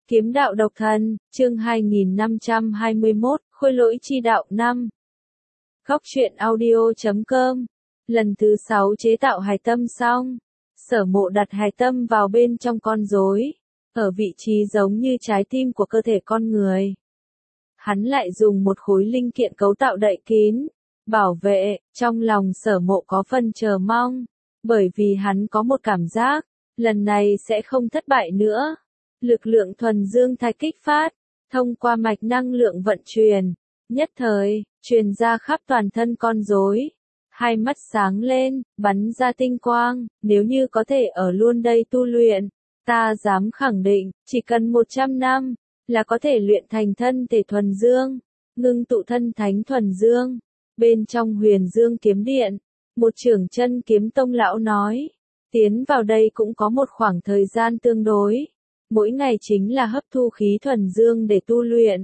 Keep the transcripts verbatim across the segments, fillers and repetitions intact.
Kiếm đạo độc thần, chương hai nghìn năm trăm hai mươi mốt, khôi lỗi chi đạo năm. Góc truyện audio chấm com. Lần thứ sáu chế tạo hài tâm xong. Sở Mộ đặt hài tâm vào bên trong con rối, ở vị trí giống như trái tim của cơ thể con người. Hắn lại dùng một khối linh kiện cấu tạo đậy kín, bảo vệ. Trong lòng Sở Mộ có phần chờ mong, bởi vì hắn có một cảm giác, lần này sẽ không thất bại nữa. Lực lượng thuần dương thạch kích phát, thông qua mạch năng lượng vận chuyển, nhất thời, truyền ra khắp toàn thân con rối. Hai mắt sáng lên, bắn ra tinh quang, nếu như có thể ở luôn đây tu luyện, ta dám khẳng định, chỉ cần một trăm năm, là có thể luyện thành thân thể thuần dương, ngưng tụ thân thánh thuần dương. Bên trong Huyền Dương Kiếm Điện, một trưởng chân kiếm tông lão nói, tiến vào đây cũng có một khoảng thời gian tương đối. Mỗi ngày chính là hấp thu khí thuần dương để tu luyện.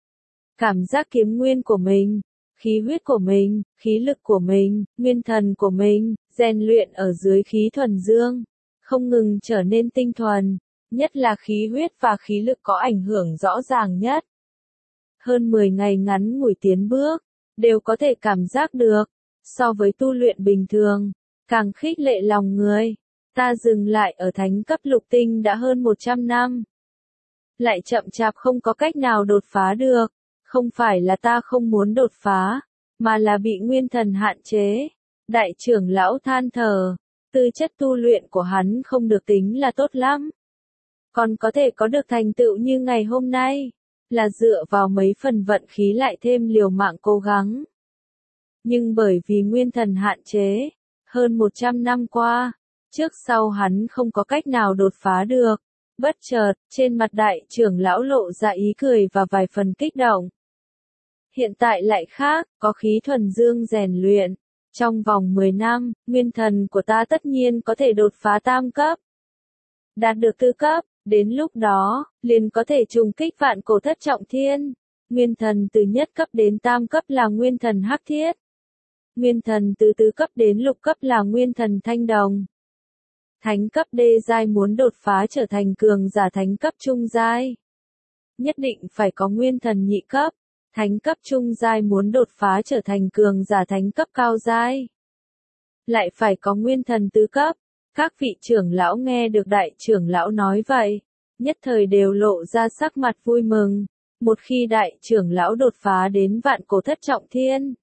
Cảm giác kiếm nguyên của mình, khí huyết của mình, khí lực của mình, nguyên thần của mình, rèn luyện ở dưới khí thuần dương, không ngừng trở nên tinh thuần, nhất là khí huyết và khí lực có ảnh hưởng rõ ràng nhất. Hơn mười ngày ngắn ngủi tiến bước, đều có thể cảm giác được, so với tu luyện bình thường, càng khích lệ lòng người. Ta dừng lại ở thánh cấp lục tinh đã hơn một trăm năm. Lại chậm chạp không có cách nào đột phá được. Không phải là ta không muốn đột phá, mà là bị nguyên thần hạn chế. Đại trưởng lão than thở, tư chất tu luyện của hắn không được tính là tốt lắm. Còn có thể có được thành tựu như ngày hôm nay, là dựa vào mấy phần vận khí lại thêm liều mạng cố gắng. Nhưng bởi vì nguyên thần hạn chế, hơn một trăm năm qua, trước sau hắn không có cách nào đột phá được. Bất chợt, trên mặt đại trưởng lão lộ ra ý cười và vài phần kích động. Hiện tại lại khác, có khí thuần dương rèn luyện. Trong vòng mười năm, nguyên thần của ta tất nhiên có thể đột phá tam cấp. Đạt được tư cấp, đến lúc đó, liền có thể trùng kích vạn cổ thất trọng thiên. Nguyên thần từ nhất cấp đến tam cấp là nguyên thần hắc thiết. Nguyên thần từ tứ cấp đến lục cấp là nguyên thần thanh đồng. Thánh cấp đê giai muốn đột phá trở thành cường giả thánh cấp trung giai, nhất định phải có nguyên thần nhị cấp. Thánh cấp trung giai muốn đột phá trở thành cường giả thánh cấp cao giai, lại phải có nguyên thần tứ cấp. Các vị trưởng lão nghe được đại trưởng lão nói vậy, nhất thời đều lộ ra sắc mặt vui mừng. Một khi đại trưởng lão đột phá đến vạn cổ thất trọng thiên,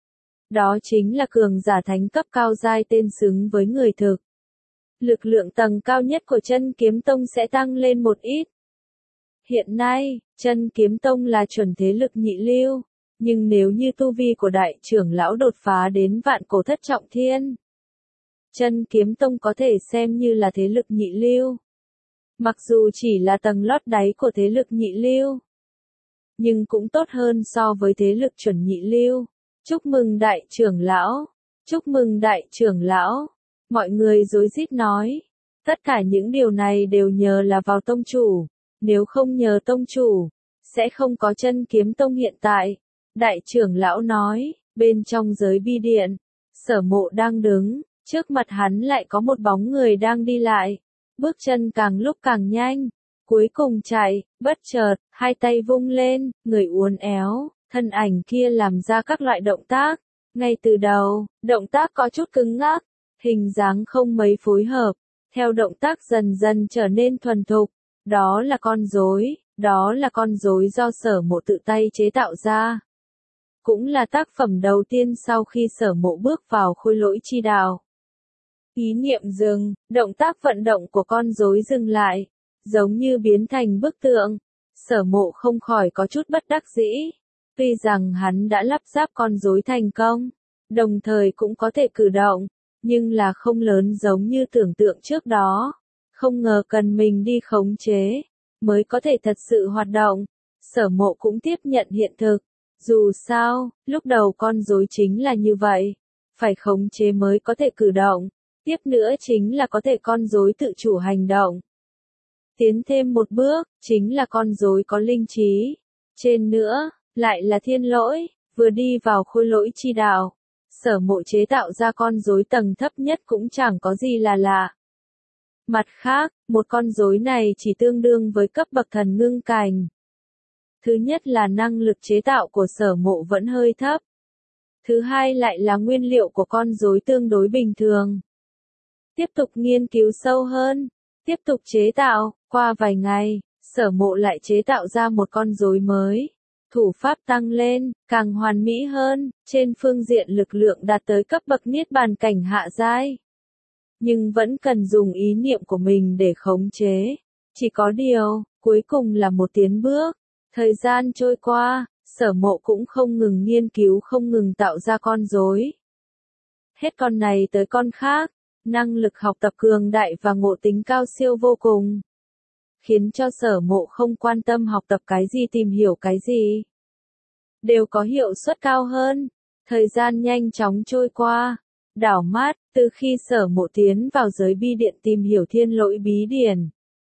đó chính là cường giả thánh cấp cao giai tên xứng với người thực. Lực lượng tầng cao nhất của Chân Kiếm Tông sẽ tăng lên một ít. Hiện nay, Chân Kiếm Tông là chuẩn thế lực nhị lưu, nhưng nếu như tu vi của đại trưởng lão đột phá đến vạn cổ thất trọng thiên, Chân Kiếm Tông có thể xem như là thế lực nhị lưu. Mặc dù chỉ là tầng lót đáy của thế lực nhị lưu, nhưng cũng tốt hơn so với thế lực chuẩn nhị lưu. Chúc mừng đại trưởng lão, chúc mừng đại trưởng lão. Mọi người rối rít nói, tất cả những điều này đều nhờ là vào tông chủ, nếu không nhờ tông chủ, sẽ không có Chân Kiếm Tông hiện tại. Đại trưởng lão nói, bên trong giới bi điện, Sở Mộ đang đứng, trước mặt hắn lại có một bóng người đang đi lại, bước chân càng lúc càng nhanh, cuối cùng chạy, bất chợt, hai tay vung lên, người uốn éo, thân ảnh kia làm ra các loại động tác, ngay từ đầu, động tác có chút cứng ngắc. Hình dáng không mấy phối hợp, theo động tác dần dần trở nên thuần thục. Đó là con rối, đó là con rối do Sở Mộ tự tay chế tạo ra. Cũng là tác phẩm đầu tiên sau khi Sở Mộ bước vào khôi lỗi chi đạo. Ý niệm dừng, động tác vận động của con rối dừng lại, giống như biến thành bức tượng. Sở Mộ không khỏi có chút bất đắc dĩ. Tuy rằng hắn đã lắp ráp con rối thành công, đồng thời cũng có thể cử động, nhưng là không lớn giống như tưởng tượng trước đó. Không ngờ cần mình đi khống chế, mới có thể thật sự hoạt động. Sở Mộ cũng tiếp nhận hiện thực. Dù sao, lúc đầu con rối chính là như vậy. Phải khống chế mới có thể cử động. Tiếp nữa chính là có thể con rối tự chủ hành động. Tiến thêm một bước, chính là con rối có linh trí. Trên nữa, lại là thiên lỗi, vừa đi vào khôi lỗi chi đạo. Sở Mộ chế tạo ra con rối tầng thấp nhất cũng chẳng có gì là lạ. Mặt khác, một con rối này chỉ tương đương với cấp bậc thần ngưng cảnh. Thứ nhất là năng lực chế tạo của Sở Mộ vẫn hơi thấp. Thứ hai lại là nguyên liệu của con rối tương đối bình thường. Tiếp tục nghiên cứu sâu hơn, tiếp tục chế tạo, qua vài ngày, Sở Mộ lại chế tạo ra một con rối mới. Thủ pháp tăng lên, càng hoàn mỹ hơn, trên phương diện lực lượng đạt tới cấp bậc niết bàn cảnh hạ giai. Nhưng vẫn cần dùng ý niệm của mình để khống chế. Chỉ có điều, cuối cùng là một tiến bước. Thời gian trôi qua, Sở Mộ cũng không ngừng nghiên cứu không ngừng tạo ra con rối. Hết con này tới con khác, năng lực học tập cường đại và ngộ tính cao siêu vô cùng. Khiến cho Sở Mộ không quan tâm học tập cái gì tìm hiểu cái gì. Đều có hiệu suất cao hơn. Thời gian nhanh chóng trôi qua. Đảo mắt, từ khi Sở Mộ tiến vào giới bi điện tìm hiểu thiên lỗi bí điển.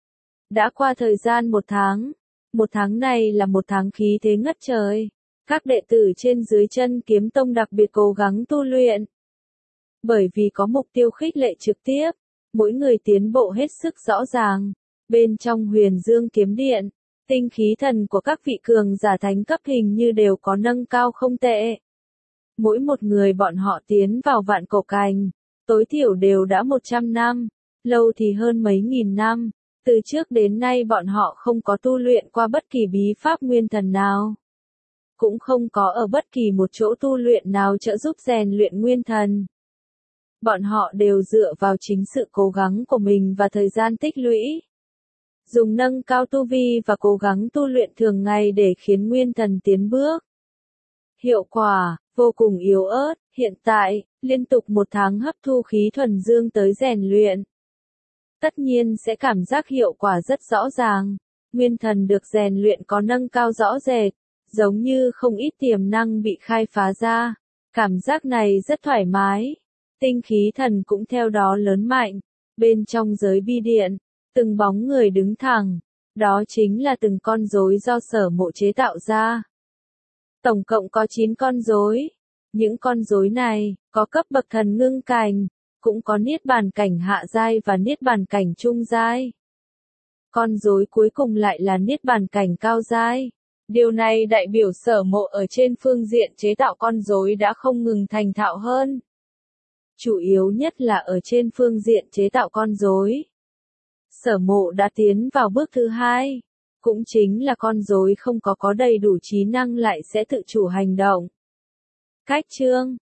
Đã qua thời gian một tháng. Một tháng này là một tháng khí thế ngất trời. Các đệ tử trên dưới Chân Kiếm Tông đặc biệt cố gắng tu luyện. Bởi vì có mục tiêu khích lệ trực tiếp, mỗi người tiến bộ hết sức rõ ràng. Bên trong Huyền Dương Kiếm Điện, tinh khí thần của các vị cường giả thánh cấp hình như đều có nâng cao không tệ. Mỗi một người bọn họ tiến vào vạn cổ cảnh, tối thiểu đều đã một trăm năm, lâu thì hơn mấy nghìn năm. Từ trước đến nay bọn họ không có tu luyện qua bất kỳ bí pháp nguyên thần nào. Cũng không có ở bất kỳ một chỗ tu luyện nào trợ giúp rèn luyện nguyên thần. Bọn họ đều dựa vào chính sự cố gắng của mình và thời gian tích lũy. Dùng nâng cao tu vi và cố gắng tu luyện thường ngày để khiến nguyên thần tiến bước. Hiệu quả, vô cùng yếu ớt, hiện tại, liên tục một tháng hấp thu khí thuần dương tới rèn luyện. Tất nhiên sẽ cảm giác hiệu quả rất rõ ràng. Nguyên thần được rèn luyện có nâng cao rõ rệt, giống như không ít tiềm năng bị khai phá ra. Cảm giác này rất thoải mái. Tinh khí thần cũng theo đó lớn mạnh. Bên trong giới bi điện, từng bóng người đứng thẳng. Đó chính là từng con rối do Sở Mộ chế tạo ra. Tổng cộng có chín con rối. Những con rối này, có cấp bậc thần ngưng cảnh, cũng có niết bàn cảnh hạ giai và niết bàn cảnh trung giai. Con rối cuối cùng lại là niết bàn cảnh cao giai. Điều này đại biểu Sở Mộ ở trên phương diện chế tạo con rối đã không ngừng thành thạo hơn. Chủ yếu nhất là ở trên phương diện chế tạo con rối. Sở Mộ đã tiến vào bước thứ hai, cũng chính là con rối không có có đầy đủ trí năng lại sẽ tự chủ hành động. Cách chương